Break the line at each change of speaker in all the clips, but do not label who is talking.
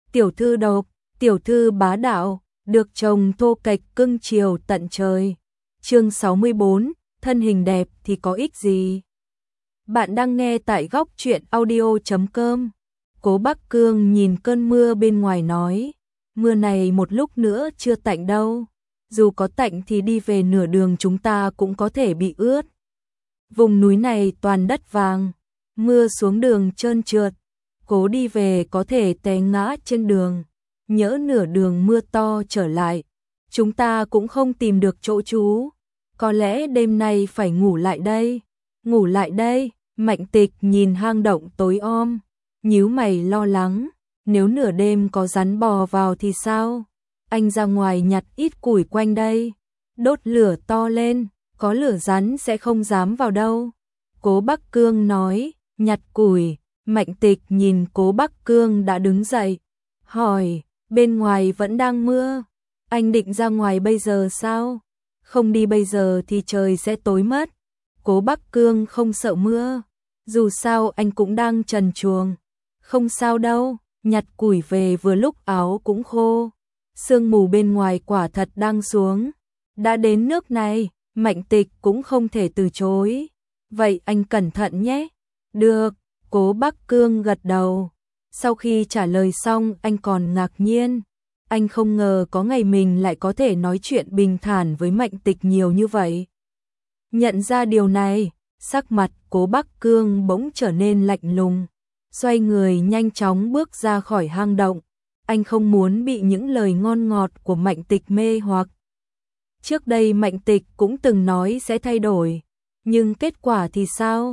tiểu thư độc, tiểu thư bá đạo, được chồng thô kệch cưng chiều tận trời. Chương 64, thân hình đẹp thì có ích gì? Bạn đang nghe tại góc truyện audio.com. Cố Bắc Cương nhìn cơn mưa bên ngoài nói, mưa này một lúc nữa chưa tạnh đâu, dù có tạnh thì đi về nửa đường chúng ta cũng có thể bị ướt. Vùng núi này toàn đất vàng, mưa xuống đường trơn trượt, cố đi về có thể té ngã trên đường, nhỡ nửa đường mưa to trở lại, chúng ta cũng không tìm được chỗ trú, có lẽ đêm nay phải ngủ lại đây. Ngủ lại đây, Mạnh Tịch nhìn hang động tối om, nhíu mày lo lắng, nếu nửa đêm có rắn bò vào thì sao? Anh ra ngoài nhặt ít củi quanh đây, đốt lửa to lên, có lửa rắn sẽ không dám vào đâu. Cố Bắc Cương nói, nhặt củi. Mạnh Tịch nhìn Cố Bắc Cương đã đứng dậy, hỏi, bên ngoài vẫn đang mưa, anh định ra ngoài bây giờ sao? Không đi bây giờ thì trời sẽ tối mất. Cố Bắc Cương không sợ mưa, dù sao anh cũng đang trần truồng. Không sao đâu, nhặt củi về vừa lúc áo cũng khô. Sương mù bên ngoài quả thật đang xuống. Đã đến nước này, Mạnh Tịch cũng không thể từ chối. Vậy anh cẩn thận nhé. Được, Cố Bắc Cương gật đầu. Sau khi trả lời xong anh còn ngạc nhiên. Anh không ngờ có ngày mình lại có thể nói chuyện bình thản với Mạnh Tịch nhiều như vậy. Nhận ra điều này, sắc mặt Cố Bắc Cương bỗng trở nên lạnh lùng. Xoay người nhanh chóng bước ra khỏi hang động. Anh không muốn bị những lời ngon ngọt của Mạnh Tịch mê hoặc. Trước đây Mạnh Tịch cũng từng nói sẽ thay đổi. Nhưng kết quả thì sao?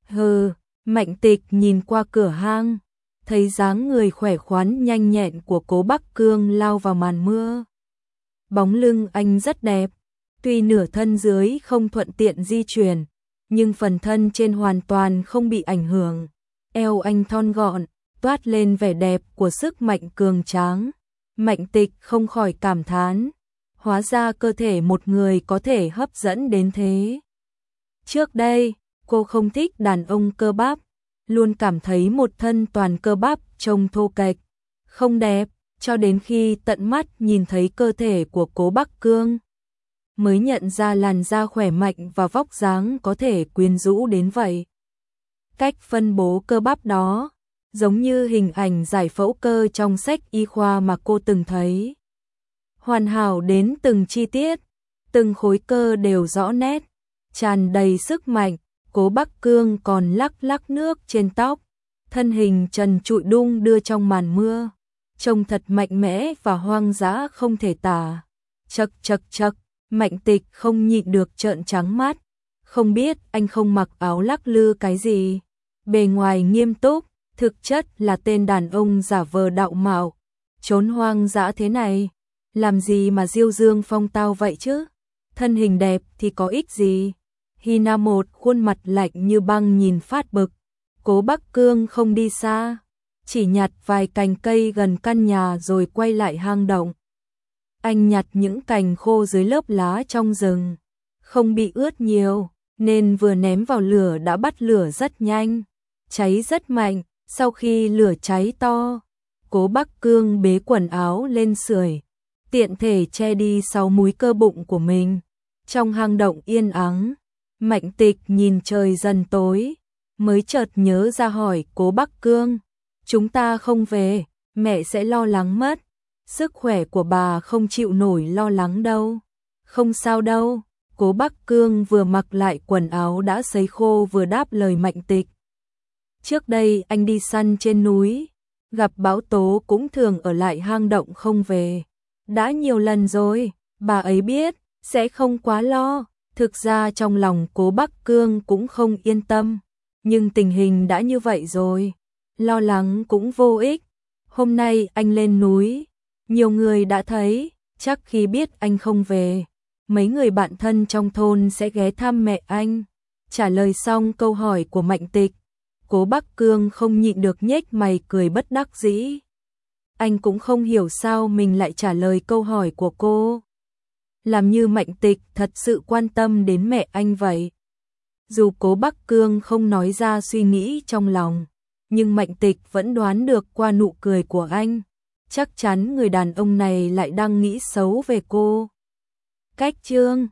Mạnh Tịch nhìn qua cửa hang, thấy dáng người khỏe khoắn nhanh nhẹn của Cố Bắc Cương lao vào màn mưa. Bóng lưng anh rất đẹp, tuy nửa thân dưới không thuận tiện di chuyển, nhưng phần thân trên hoàn toàn không bị ảnh hưởng. Eo anh thon gọn, toát lên vẻ đẹp của sức mạnh cường tráng. Mạnh Tịch không khỏi cảm thán, hóa ra cơ thể một người có thể hấp dẫn đến thế. Trước đây, cô không thích đàn ông cơ bắp, luôn cảm thấy một thân toàn cơ bắp trông thô kệch, không đẹp, cho đến khi tận mắt nhìn thấy cơ thể của Cố Bắc Cương, mới nhận ra làn da khỏe mạnh và vóc dáng có thể quyến rũ đến vậy. Cách phân bố cơ bắp đó, giống như hình ảnh giải phẫu cơ trong sách y khoa mà cô từng thấy. Hoàn hảo đến từng chi tiết, từng khối cơ đều rõ nét, tràn đầy sức mạnh. Cố Bắc Cương còn lắc lắc nước trên tóc, thân hình trần trụi đung đưa trong màn mưa, trông thật mạnh mẽ và hoang dã không thể tả. Chậc chậc chậc, Mạnh Tịch không nhịn được trợn trắng mắt, không biết anh không mặc áo lắc lư cái gì. Bề ngoài nghiêm túc, thực chất là tên đàn ông giả vờ đạo mạo, trốn hoang dã thế này, làm gì mà diêu dương phong tao vậy chứ? Thân hình đẹp thì có ích gì? Hina một khuôn mặt lạnh như băng nhìn phát bực. Cố Bắc Cương không đi xa, chỉ nhặt vài cành cây gần căn nhà rồi quay lại hang động. Anh nhặt những cành khô dưới lớp lá trong rừng, không bị ướt nhiều, nên vừa ném vào lửa đã bắt lửa rất nhanh, cháy rất mạnh. Sau khi lửa cháy to, Cố Bắc Cương bế quần áo lên sưởi, tiện thể che đi 6 múi cơ bụng của mình. Trong hang động yên ắng, Mạnh Tịch nhìn trời dần tối, mới chợt nhớ ra hỏi Cố Bắc Cương, chúng ta không về, mẹ sẽ lo lắng mất, sức khỏe của bà không chịu nổi lo lắng đâu. Không sao đâu, Cố Bắc Cương vừa mặc lại quần áo đã sấy khô vừa đáp lời Mạnh Tịch. Trước đây anh đi săn trên núi, gặp bão tố cũng thường ở lại hang động không về. Đã nhiều lần rồi, bà ấy biết, sẽ không quá lo. Thực ra trong lòng Cố Bắc Cương cũng không yên tâm, nhưng tình hình đã như vậy rồi, lo lắng cũng vô ích. Hôm nay anh lên núi, nhiều người đã thấy, chắc khi biết anh không về, mấy người bạn thân trong thôn sẽ ghé thăm mẹ anh. Trả lời xong câu hỏi của Mạnh Tịch, Cố Bắc Cương không nhịn được nhếch mày cười bất đắc dĩ. Anh cũng không hiểu sao mình lại trả lời câu hỏi của cô. Làm như Mạnh Tịch thật sự quan tâm đến mẹ anh vậy. Dù Cố Bắc Cương không nói ra suy nghĩ trong lòng, nhưng Mạnh Tịch vẫn đoán được qua nụ cười của anh. chắc chắn người đàn ông này lại đang nghĩ xấu về cô. Cách chương